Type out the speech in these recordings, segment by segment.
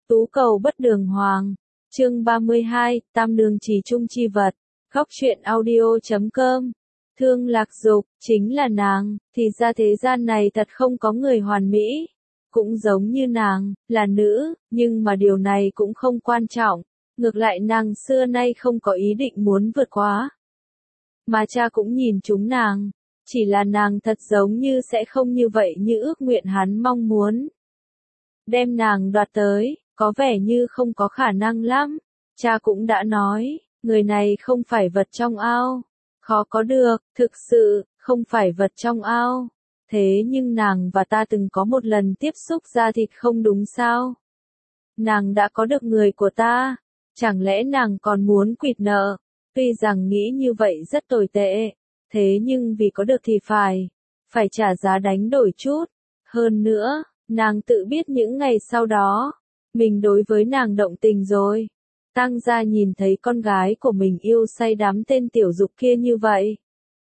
Tú cầu bất đường hoàng. Chương 32, Tam đường chỉ chung chi vật. Góc truyện audio.com. Thương Lạc Dục, chính là nàng, thì ra thế gian này thật không có người hoàn mỹ. Cũng giống như nàng, là nữ, nhưng mà điều này cũng không quan trọng. Ngược lại nàng xưa nay không có ý định muốn vượt quá. Mà cha cũng nhìn chúng nàng. Chỉ là nàng thật giống như sẽ không như vậy như ước nguyện hắn mong muốn. Đem nàng đoạt tới, có vẻ như không có khả năng lắm. Cha cũng đã nói, người này không phải vật trong ao. Khó có được, thực sự, không phải vật trong ao. Thế nhưng nàng và ta từng có một lần tiếp xúc da thịt không đúng sao? Nàng đã có được người của ta. Chẳng lẽ nàng còn muốn quỵt nợ? Tuy rằng nghĩ như vậy rất tồi tệ. Thế nhưng vì có được thì phải trả giá đánh đổi chút. Hơn nữa, nàng tự biết những ngày sau đó, mình đối với nàng động tình rồi. Tăng gia nhìn thấy con gái của mình yêu say đắm tên tiểu dục kia như vậy.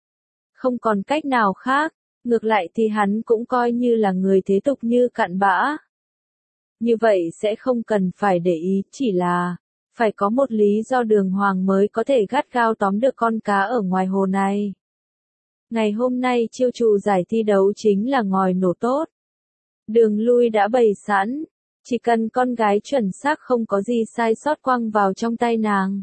Không còn cách nào khác, ngược lại thì hắn cũng coi như là người thế tục như cặn bã. Như vậy sẽ không cần phải để ý, chỉ là phải có một lý do đường hoàng mới có thể gắt gao tóm được con cá ở ngoài hồ này. Ngày hôm nay chiêu trù giải thi đấu chính là ngòi nổ tốt. Đường lui đã bày sẵn, chỉ cần con gái chuẩn xác không có gì sai sót quăng vào trong tay nàng.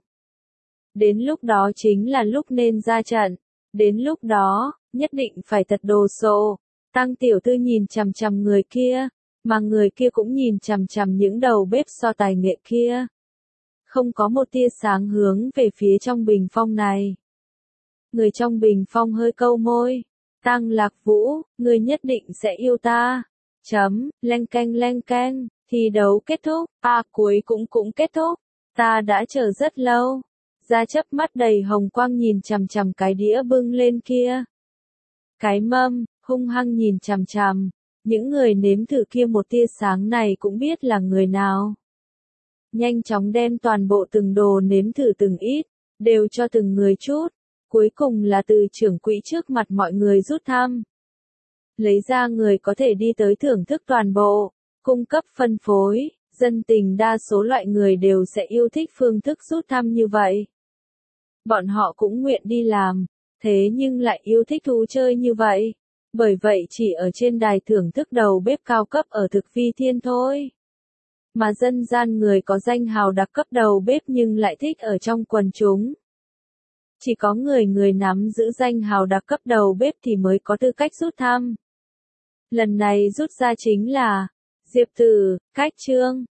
Đến lúc đó chính là lúc nên ra trận, đến lúc đó, nhất định phải thật đồ sộ. Tăng tiểu thư nhìn chằm chằm người kia, mà người kia cũng nhìn chằm chằm những đầu bếp so tài nghệ kia. Không có một tia sáng hướng về phía trong bình phong này. Người trong bình phong hơi câu môi. Tăng Lạc Vũ, người nhất định sẽ yêu ta. Leng keng, thi đấu kết thúc, cuối cũng kết thúc. Ta đã chờ rất lâu. Gia Chấp mắt đầy hồng quang nhìn chằm chằm cái đĩa bưng lên kia. Cái mâm, hung hăng nhìn chằm chằm. Những người nếm thử kia một tia sáng này cũng biết là người nào. Nhanh chóng đem toàn bộ từng đồ nếm thử từng ít, đều cho từng người chút. Cuối cùng là từ trưởng quỹ trước mặt mọi người rút thăm. Lấy ra người có thể đi tới thưởng thức toàn bộ, cung cấp phân phối, dân tình đa số loại người đều sẽ yêu thích phương thức rút thăm như vậy. Bọn họ cũng nguyện đi làm, thế nhưng lại yêu thích thú chơi như vậy. Bởi vậy chỉ ở trên đài thưởng thức đầu bếp cao cấp ở thực vi thiên thôi. Mà dân gian người có danh hào đặc cấp đầu bếp nhưng lại thích ở trong quần chúng. Chỉ có người nắm giữ danh hào đặc cấp đầu bếp thì mới có tư cách rút thăm. Lần này rút ra chính là Diệp Tử, Cách Trương,